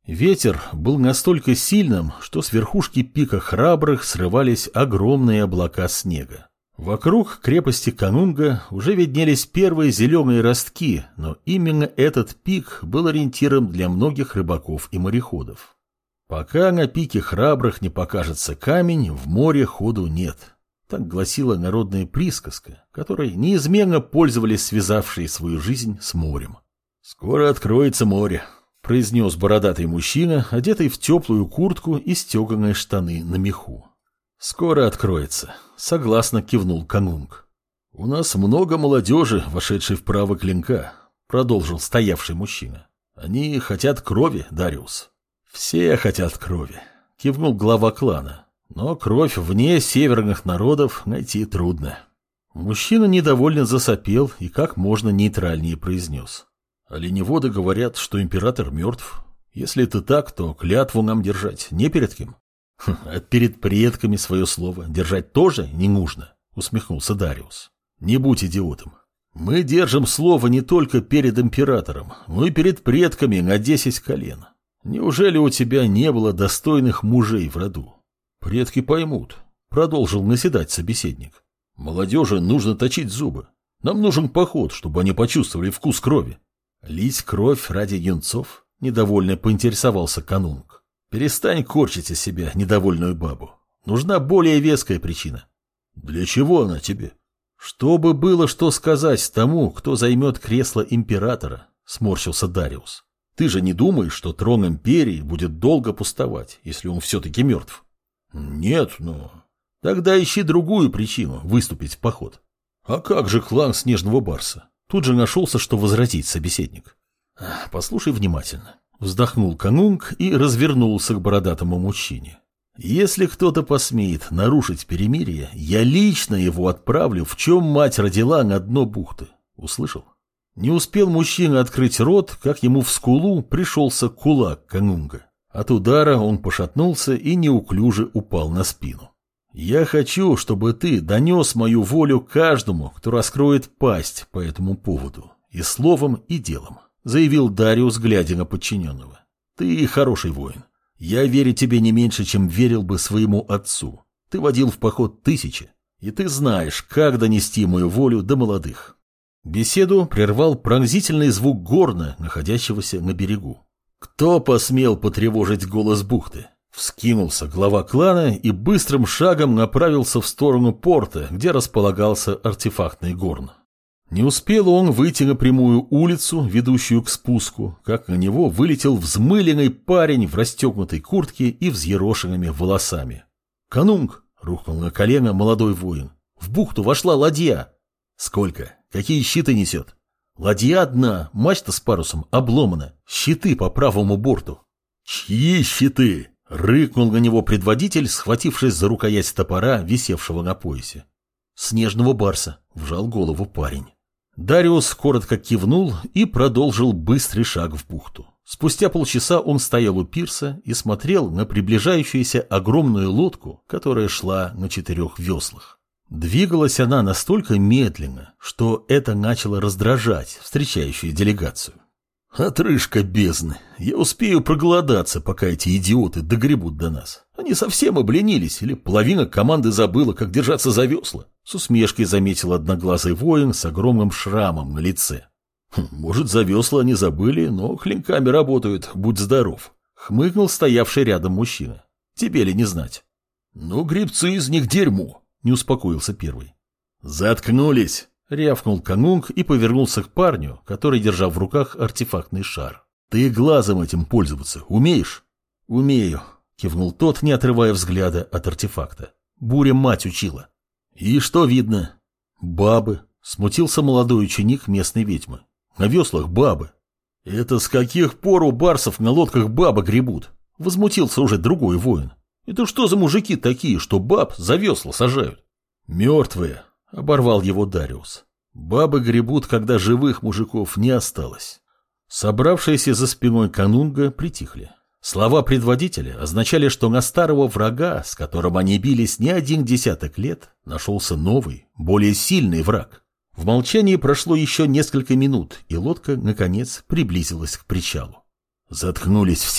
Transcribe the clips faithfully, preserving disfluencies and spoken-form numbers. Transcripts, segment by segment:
Ветер был настолько сильным, что с верхушки пика Храбрых срывались огромные облака снега. Вокруг крепости Канунга уже виднелись первые зеленые ростки, но именно этот пик был ориентиром для многих рыбаков и мореходов. Пока на пике Храбрых не покажется камень, в море ходу нет. Так гласила народная присказка, которой неизменно пользовались связавшие свою жизнь с морем. «Скоро откроется море», — произнес бородатый мужчина, одетый в теплую куртку и стеганые штаны на меху. «Скоро откроется», — согласно кивнул Канунг. «У нас много молодежи, вошедшей в право клинка», — продолжил стоявший мужчина. «Они хотят крови, Дариус». «Все хотят крови», — кивнул глава клана. «Но кровь вне северных народов найти трудно». Мужчина недовольно засопел и как можно нейтральнее произнес. «Оленеводы говорят, что император мертв. Если это так, то клятву нам держать не перед кем». «А перед предками свое слово держать тоже не нужно», — усмехнулся Дариус. «Не будь идиотом. Мы держим слово не только перед императором, но и перед предками на десять колен. Неужели у тебя не было достойных мужей в роду?» «Предки поймут», — продолжил наседать собеседник. «Молодежи нужно точить зубы. Нам нужен поход, чтобы они почувствовали вкус крови». «Лить кровь ради юнцов?» — недовольно поинтересовался Канунг. «Перестань корчить из себя недовольную бабу. Нужна более веская причина». «Для чего она тебе?» «Чтобы было что сказать тому, кто займет кресло императора», — сморщился Дариус. «Ты же не думаешь, что трон империи будет долго пустовать, если он все-таки мертв?» «Нет, но...» «Тогда ищи другую причину выступить в поход». «А как же клан Снежного Барса?» Тут же нашелся, что возразить собеседник. «Послушай внимательно». Вздохнул Канунг и развернулся к бородатому мужчине. «Если кто-то посмеет нарушить перемирие, я лично его отправлю, в чем мать родила, на дно бухты. Услышал?» Не успел мужчина открыть рот, как ему в скулу пришелся кулак Канунга. От удара он пошатнулся и неуклюже упал на спину. «Я хочу, чтобы ты донес мою волю каждому, кто раскроет пасть по этому поводу, и словом, и делом», — заявил Дариус, глядя на подчиненного. «Ты хороший воин. Я верю тебе не меньше, чем верил бы своему отцу. Ты водил в поход тысячи, и ты знаешь, как донести мою волю до молодых». Беседу прервал пронзительный звук горна, находящегося на берегу. «Кто посмел потревожить голос бухты?» Вскинулся глава клана и быстрым шагом направился в сторону порта, где располагался артефактный горн. Не успел он выйти на прямую улицу, ведущую к спуску, как на него вылетел взмыленный парень в расстегнутой куртке и взъерошенными волосами. «Канунг!» — рухнул на колено молодой воин. «В бухту вошла ладья!» «Сколько? Какие щиты несет?» «Ладья одна, мачта с парусом обломана, щиты по правому борту». «Чьи щиты?» — рыкнул на него предводитель, схватившись за рукоять топора, висевшего на поясе. «Снежного Барса», — вжал голову парень. Дариус коротко кивнул и продолжил быстрый шаг в бухту. Спустя полчаса он стоял у пирса и смотрел на приближающуюся огромную лодку, которая шла на четырех веслах. Двигалась она настолько медленно, что это начало раздражать встречающую делегацию. «Отрыжка бездны! Я успею проголодаться, пока эти идиоты догребут до нас. Они совсем обленились, или половина команды забыла, как держаться за весла», — с усмешкой заметил одноглазый воин с огромным шрамом на лице. «Хм, «Может, за весла они забыли, но клинками работают, будь здоров», — хмыкнул стоявший рядом мужчина. «Тебе ли не знать?» «Ну, гребцы из них дерьмо», — не успокоился первый. «Заткнулись!» — рявкнул Канунг и повернулся к парню, который держал в руках артефактный шар. «Ты глазом этим пользоваться умеешь?» «Умею», — кивнул тот, не отрывая взгляда от артефакта. «Буря мать учила». «И что видно?» «Бабы», — смутился молодой ученик местной ведьмы. «На веслах бабы». «Это с каких пор у барсов на лодках бабы гребут?» — возмутился уже другой воин. «Это что за мужики такие, что баб за весла сажают?» «Мертвые», — оборвал его Дариус. «Бабы гребут, когда живых мужиков не осталось». Собравшиеся за спиной Канунга притихли. Слова предводителя означали, что на старого врага, с которым они бились не один десяток лет, нашелся новый, более сильный враг. В молчании прошло еще несколько минут, и лодка, наконец, приблизилась к причалу. «Заткнулись все», —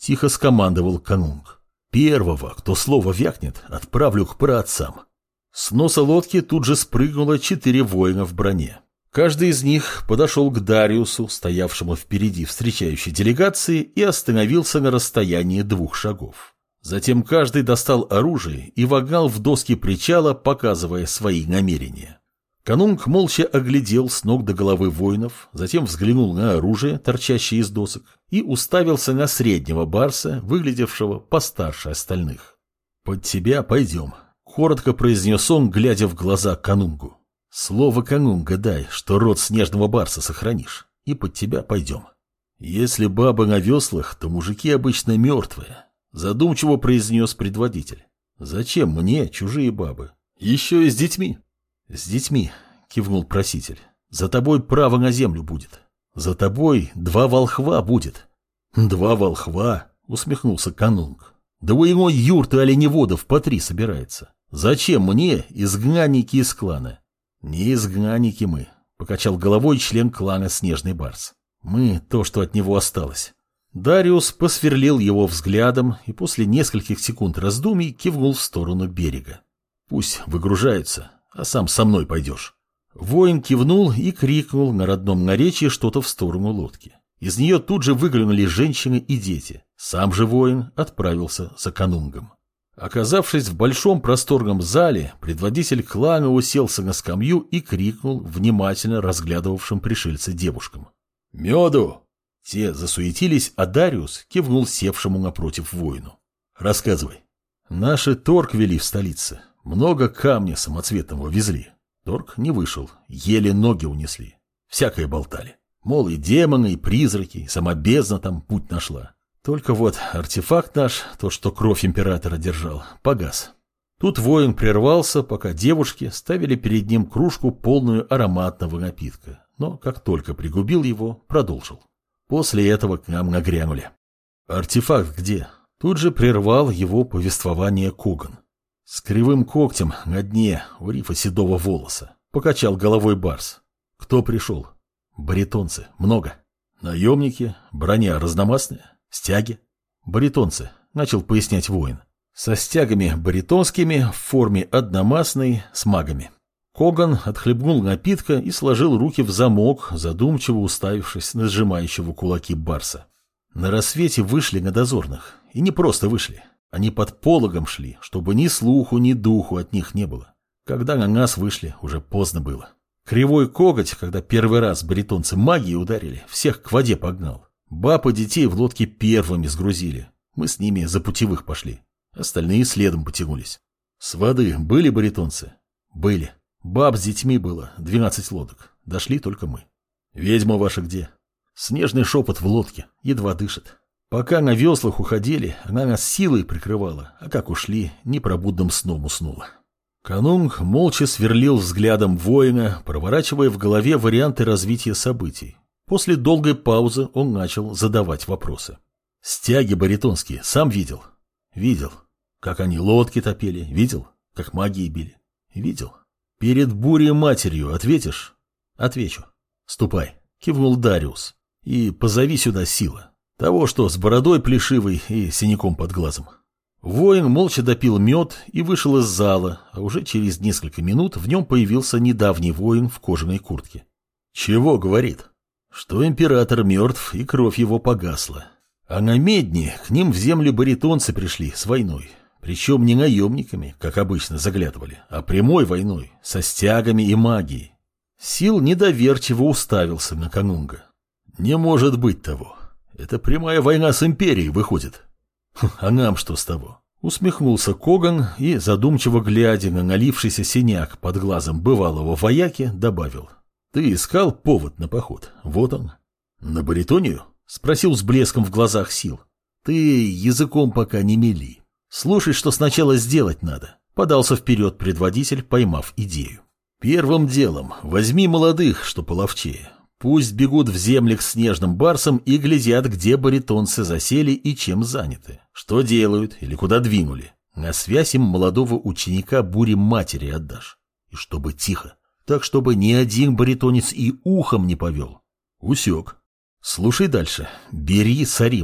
Тихо скомандовал канунг. Первого, кто слово вякнет, отправлю к праотцам. С носа лодки тут же спрыгнуло четыре воина в броне. Каждый из них подошел к Дариусу, стоявшему впереди встречающей делегации, и остановился на расстоянии двух шагов. Затем каждый достал оружие и вогнал в доски причала, показывая свои намерения. Канунг молча оглядел с ног до головы воинов, затем взглянул на оружие, торчащее из досок, и уставился на среднего барса, выглядевшего постарше остальных. «Под тебя пойдем», — коротко произнес он, глядя в глаза канунгу. «Слово канунга дай, что род снежного барса сохранишь, и под тебя пойдем». «Если бабы на веслах, то мужики обычно мертвые», — задумчиво произнес предводитель. «Зачем мне чужие бабы? Еще и с детьми». «С детьми», — кивнул проситель. «За тобой право на землю будет. За тобой два волхва будет». «Два волхва?» — усмехнулся канунг. «Да у иной юрты оленеводов по три собирается. Зачем мне изгнанники из клана?» «Не изгнанники мы», — покачал головой член клана Снежный Барс. «Мы то, что от него осталось». Дариус посверлил его взглядом и после нескольких секунд раздумий кивнул в сторону берега. «Пусть выгружаются, а сам со мной пойдешь». Воин кивнул и крикнул на родном наречии что-то в сторону лодки. Из нее тут же выглянули женщины и дети. Сам же воин отправился за канунгом. Оказавшись в большом просторном зале, предводитель клана уселся на скамью и крикнул внимательно разглядывавшим пришельца девушкам. «Меду!» Те засуетились, а Дариус кивнул севшему напротив воину. «Рассказывай». «Наши торг вели в столице. Много камня самоцветного везли. Торг не вышел, еле ноги унесли. Всякое болтали. Мол, и демоны, и призраки, и сама бездна там путь нашла. Только вот артефакт наш, то, что кровь императора держал, погас». Тут воин прервался, пока девушки ставили перед ним кружку, полную ароматного напитка. Но как только пригубил его, продолжил. После этого к нам нагрянули. «Артефакт где?» Тут же прервал его повествование Коган. «С кривым когтем на дне у рифа седого волоса», — покачал головой барс. «Кто пришел?» «Баритонцы. Много. Наемники, броня разномастная, стяги». «Баритонцы», — начал пояснять воин. «Со стягами баритонскими, в форме одномастной, с магами». Коган отхлебнул напитка и сложил руки в замок, задумчиво уставившись на сжимающего кулаки барса. На рассвете вышли на дозорных. И не просто вышли. Они под пологом шли, чтобы ни слуху, ни духу от них не было. Когда на нас вышли, уже поздно было. Кривой коготь, когда первый раз баритонцы магией ударили, всех к воде погнал. Баб и детей в лодке первыми сгрузили. Мы с ними за путевых пошли. Остальные следом потянулись. С воды были баритонцы? Были. Баб с детьми было, двенадцать лодок. Дошли только мы. Ведьма ваша где? Снежный шепот в лодке, едва дышит. Пока на веслах уходили, она нас силой прикрывала, а как ушли, непробудным сном уснула. Канунг молча сверлил взглядом воина, проворачивая в голове варианты развития событий. После долгой паузы он начал задавать вопросы. «Стяги баритонские сам видел?» «Видел. Как они лодки топили? Видел. Как магии били? Видел. Перед бурей матерью ответишь?» «Отвечу. Ступай», — кивнул Дариус. «И позови сюда Сила. Того, что с бородой плешивой и синяком под глазом». Воин молча допил мед и вышел из зала, а уже через несколько минут в нем появился недавний воин в кожаной куртке. «Чего?» — говорит. «Что император мертв и кровь его погасла. А на Медне к ним в землю баритонцы пришли с войной. Причем не наемниками, как обычно заглядывали, а прямой войной, со стягами и магией». Сил недоверчиво уставился на канунга. «Не может быть того. Это прямая война с империей выходит». «А нам что с того?» Усмехнулся Коган и, задумчиво глядя на налившийся синяк под глазом бывалого вояки, добавил. «Ты искал повод на поход? Вот он». «На баритонию?» — спросил с блеском в глазах Сил. «Ты языком пока не мели. Слушай, что сначала сделать надо», — подался вперед предводитель, поймав идею. «Первым делом возьми молодых, что половчее. Пусть бегут в земли к снежным барсам и глядят, где баритонцы засели и чем заняты, что делают или куда двинули. На связь им молодого ученика бури матери отдашь. И чтобы тихо, так чтобы ни один баритонец и ухом не повел». «Усек. Слушай дальше. Бери Сарима.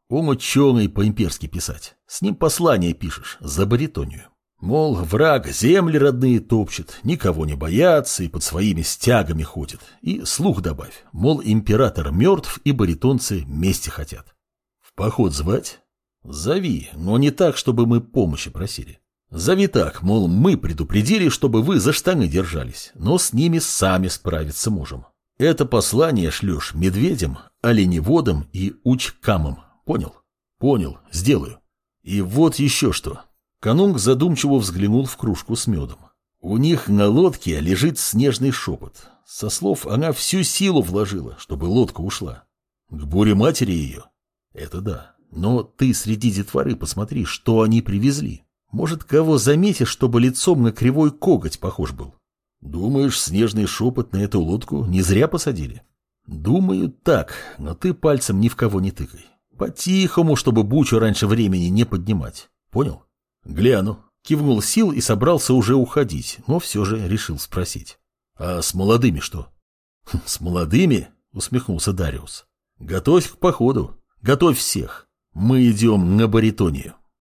Он ученый по-имперски писать. С ним послание пишешь за Баритонию. Мол, враг земли родные топчет, никого не боятся и под своими стягами ходит. И слух добавь, мол, император мертв и баритонцы мести хотят. В поход звать? Зови, но не так, чтобы мы помощи просили. Зови так, мол, мы предупредили, чтобы вы за штаны держались, но с ними сами справиться можем. Это послание шлешь медведям, оленеводам и учкамам. Понял? Понял, сделаю. И вот еще что. Канунг задумчиво взглянул в кружку с медом. У них на лодке лежит снежный шепот. Со слов она всю силу вложила, чтобы лодка ушла. К буре матери ее? Это да. Но ты среди детворы посмотри, что они привезли. Может, кого заметишь, чтобы лицом на кривой коготь похож был? Думаешь, снежный шепот на эту лодку не зря посадили? Думаю, так, но ты пальцем ни в кого не тыкай. По-тихому, чтобы бучу раньше времени не поднимать. Понял? Гляну. Кивнул Сил и собрался уже уходить, но все же решил спросить. А с молодыми что? С молодыми? Усмехнулся Дариус. Готовь к походу. Готовь всех. Мы идем на Баритонию.